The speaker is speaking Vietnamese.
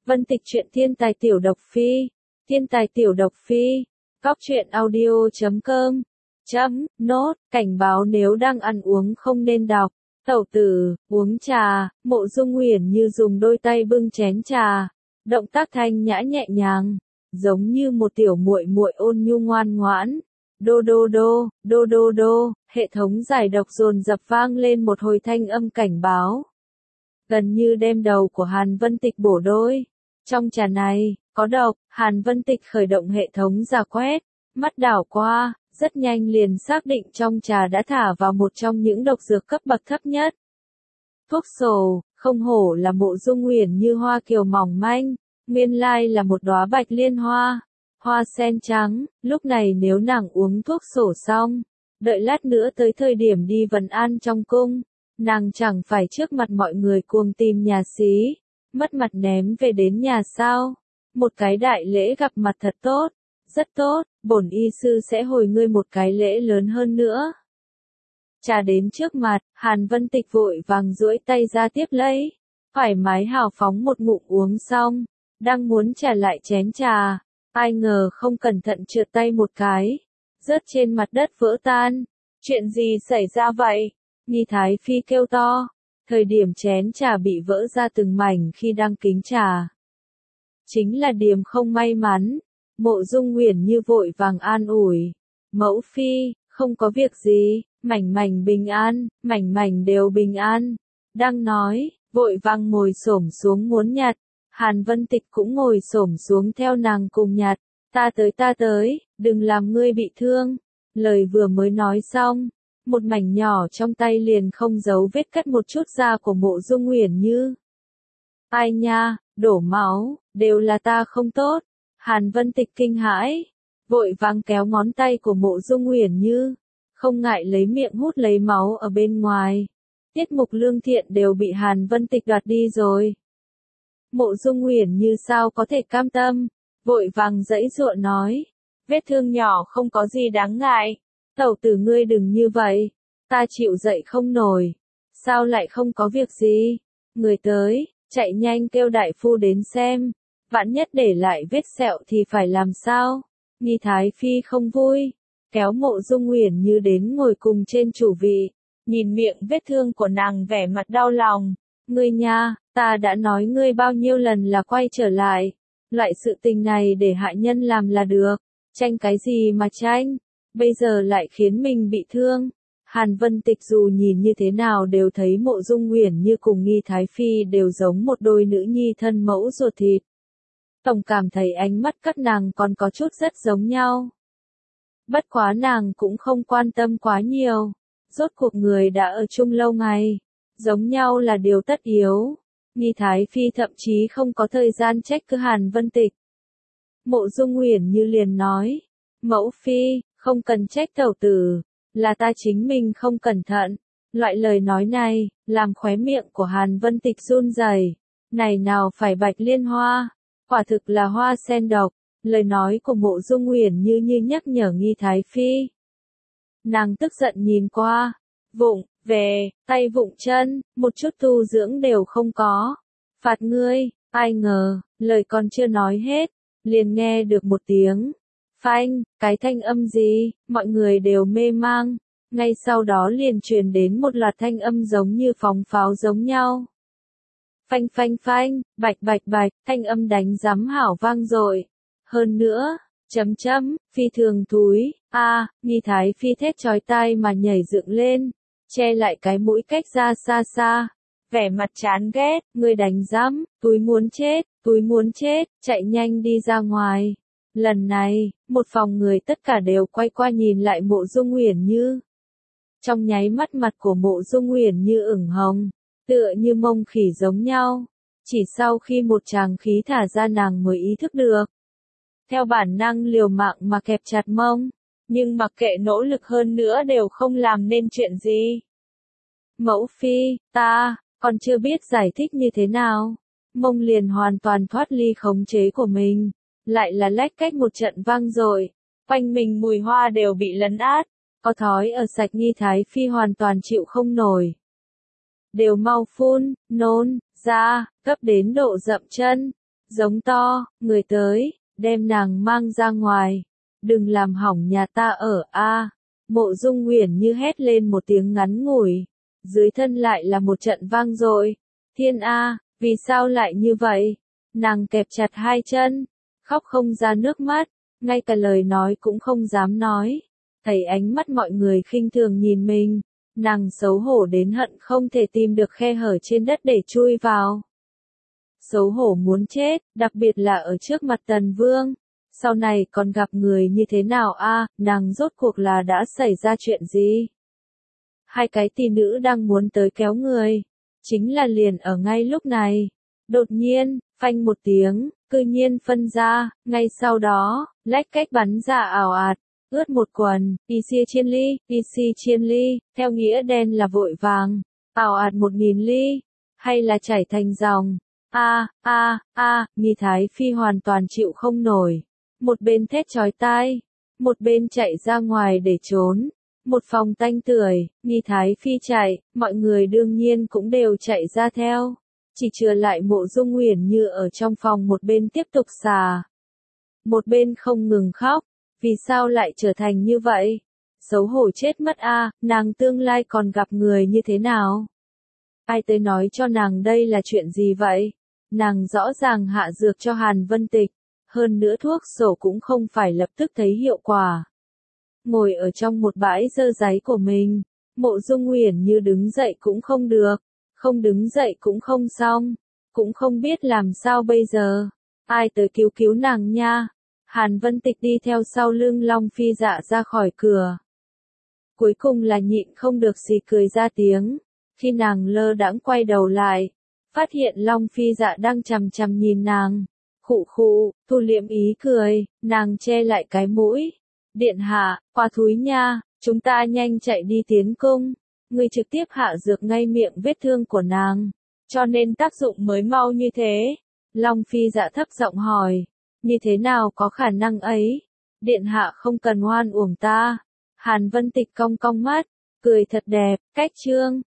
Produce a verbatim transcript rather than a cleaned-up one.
Vân Tịch truyện thiên tài tiểu độc phi, thiên tài tiểu độc phi, góc truyện audio chấm com, chấm, nốt, cảnh báo nếu đang ăn uống không nên đọc. Tẩu tử, uống trà, Mộ Dung Huyền Như dùng đôi tay bưng chén trà, động tác thanh nhã nhẹ nhàng, giống như một tiểu muội muội ôn nhu ngoan ngoãn. Đô đô đô, đô đô đô, hệ thống giải độc dồn dập vang lên một hồi thanh âm cảnh báo. Gần như đem đầu của Hàn Vân Tịch bổ đôi. Trong trà này, có độc, Hàn Vân Tịch khởi động hệ thống giả quét, mắt đảo qua, rất nhanh liền xác định trong trà đã thả vào một trong những độc dược cấp bậc thấp nhất. Thuốc sổ, không hổ là Mộ Dung Huyền Như hoa kiều mỏng manh, nguyên lai là một đóa bạch liên hoa, hoa sen trắng, lúc này nếu nàng uống thuốc sổ xong, đợi lát nữa tới thời điểm đi vấn an trong cung, nàng chẳng phải trước mặt mọi người cuồng tìm nhà xí, mất mặt ném về đến nhà sao? Một cái đại lễ gặp mặt thật tốt, rất tốt, bổn y sư sẽ hồi ngươi một cái lễ lớn hơn nữa. Trà đến trước mặt, Hàn Vân Tịch vội vàng duỗi tay ra tiếp lấy, thoải mái hào phóng một ngụm uống xong, đang muốn trả lại chén trà, ai ngờ không cẩn thận trượt tay một cái, rớt trên mặt đất vỡ tan. Chuyện gì xảy ra vậy? Nghi Thái Phi kêu to, thời điểm chén trà bị vỡ ra từng mảnh khi đang kính trà. Chính là Điềm không may mắn, Mộ Dung Huyền Như vội vàng an ủi, mẫu phi, không có việc gì, mảnh mảnh bình an, mảnh mảnh đều bình an. Đang nói, vội vàng ngồi xổm xuống muốn nhặt, Hàn Vân Tịch cũng ngồi xổm xuống theo nàng cùng nhặt, ta tới ta tới, đừng làm ngươi bị thương. Lời vừa mới nói xong, một mảnh nhỏ trong tay liền không giấu vết cắt một chút da của Mộ Dung Huyền Như. Ai nha, đổ máu, đều là ta không tốt. Hàn Vân Tịch kinh hãi, vội vàng kéo ngón tay của Mộ Dung Huyền Như, không ngại lấy miệng hút lấy máu ở bên ngoài. Tiết mục lương thiện đều bị Hàn Vân Tịch đoạt đi rồi. Mộ Dung Huyền Như sao có thể cam tâm, vội vàng giãy giụa nói, vết thương nhỏ không có gì đáng ngại, tẩu tử ngươi đừng như vậy, ta chịu dậy không nổi, sao lại không có việc gì, người tới, chạy nhanh kêu đại phu đến xem, vạn nhất để lại vết sẹo thì phải làm sao. Nghi Thái Phi không vui, kéo Mộ Dung Huyền Như đến ngồi cùng trên chủ vị, nhìn miệng vết thương của nàng vẻ mặt đau lòng, ngươi nha, ta đã nói ngươi bao nhiêu lần là quay trở lại, loại sự tình này để hạ nhân làm là được, tranh cái gì mà tranh, bây giờ lại khiến mình bị thương. Hàn Vân Tịch dù nhìn như thế nào đều thấy Mộ Dung Huyền Như cùng Nghi Thái Phi đều giống một đôi nữ nhi thân mẫu ruột thịt. Tổng cảm thấy ánh mắt các nàng còn có chút rất giống nhau. Bất quá nàng cũng không quan tâm quá nhiều, rốt cuộc người đã ở chung lâu ngày, giống nhau là điều tất yếu. Nghi Thái Phi thậm chí không có thời gian trách cứ Hàn Vân Tịch. Mộ Dung Huyền Như liền nói, mẫu phi, không cần trách tẩu tử, là ta chính mình không cẩn thận. Loại lời nói này, làm khóe miệng của Hàn Vân Tịch run rẩy. Này nào phải bạch liên hoa, quả thực là hoa sen độc. Lời nói của Mộ Dung Huyền Như như nhắc nhở Nghi Thái Phi. Nàng tức giận nhìn qua, vụng, về, tay vụng chân, một chút tu dưỡng đều không có. Phạt ngươi, ai ngờ, lời còn chưa nói hết, liền nghe được một tiếng. Phanh, cái thanh âm gì, mọi người đều mê mang, ngay sau đó liền truyền đến một loạt thanh âm giống như phóng pháo giống nhau. Phanh phanh phanh, bạch bạch bạch, thanh âm đánh giám hảo vang dội. Hơn nữa, chấm chấm, phi thường thúi, a, à, Nghi Thái Phi thét chói tai mà nhảy dựng lên, che lại cái mũi cách ra xa xa, vẻ mặt chán ghét, người đánh giám, túi muốn chết, túi muốn chết, chạy nhanh đi ra ngoài. Lần này, một phòng người tất cả đều quay qua nhìn lại Mộ Dung Huyền Như. Trong nháy mắt mặt của Mộ Dung Huyền Như ửng hồng, tựa như mông khỉ giống nhau. Chỉ sau khi một tràng khí thả ra nàng mới ý thức được. Theo bản năng liều mạng mà kẹp chặt mông, nhưng mặc kệ nỗ lực hơn nữa đều không làm nên chuyện gì. Mẫu phi, ta, còn chưa biết giải thích như thế nào. Mông liền hoàn toàn thoát ly khống chế của mình. Lại là lách cách một trận vang dội, quanh mình mùi hoa đều bị lấn át, có thói ở sạch Nghi Thái Phi hoàn toàn chịu không nổi. Đều mau phun, nôn, ra, cấp đến độ dậm chân, giống to, người tới, đem nàng mang ra ngoài, đừng làm hỏng nhà ta ở a. Mộ Dung Uyển Như hét lên một tiếng ngắn ngủi, dưới thân lại là một trận vang dội. Thiên a, vì sao lại như vậy? Nàng kẹp chặt hai chân, khóc không ra nước mắt, ngay cả lời nói cũng không dám nói. Thấy ánh mắt mọi người khinh thường nhìn mình, nàng xấu hổ đến hận không thể tìm được khe hở trên đất để chui vào. Xấu hổ muốn chết, đặc biệt là ở trước mặt Tần Vương. Sau này còn gặp người như thế nào a? Nàng rốt cuộc là đã xảy ra chuyện gì? Hai cái tỷ nữ đang muốn tới kéo người, chính là liền ở ngay lúc này. Đột nhiên, phanh một tiếng, cư nhiên phân ra, ngay sau đó, lách cách bắn ra ảo ạt, ướt một quần, y xia chiên ly, y xi chiên ly, theo nghĩa đen là vội vàng, ảo ạt một nghìn ly, hay là chảy thành dòng. A, a, a, Nghi Thái Phi hoàn toàn chịu không nổi. Một bên thét chói tai, một bên chạy ra ngoài để trốn. Một phòng tanh tưởi, Nghi Thái Phi chạy, mọi người đương nhiên cũng đều chạy ra theo. Chỉ chừa lại Mộ Dung Uyển Như ở trong phòng một bên tiếp tục xà. Một bên không ngừng khóc, vì sao lại trở thành như vậy? Xấu hổ chết mất a, nàng tương lai còn gặp người như thế nào? Ai tới nói cho nàng đây là chuyện gì vậy? Nàng rõ ràng hạ dược cho Hàn Vân Tịch, hơn nữa thuốc sổ cũng không phải lập tức thấy hiệu quả. Ngồi ở trong một bãi dơ dáy của mình, Mộ Dung Uyển Như đứng dậy cũng không được, không đứng dậy cũng không xong, cũng không biết làm sao bây giờ. Ai tới cứu cứu nàng nha? Hàn Vân Tịch đi theo sau lưng Long Phi Dạ ra khỏi cửa. Cuối cùng là nhịn không được xì cười ra tiếng, khi nàng lơ đãng quay đầu lại, phát hiện Long Phi Dạ đang chằm chằm nhìn nàng. Khụ khụ, thu liễm ý cười, nàng che lại cái mũi. Điện hạ, qua thúi nha, chúng ta nhanh chạy đi tiến cung. Người trực tiếp hạ dược ngay miệng vết thương của nàng, cho nên tác dụng mới mau như thế. Long Phi Dạ thấp giọng hỏi, như thế nào có khả năng ấy? Điện hạ không cần oan uổng ta. Hàn Vân Tịch cong cong mắt, cười thật đẹp, cách trương.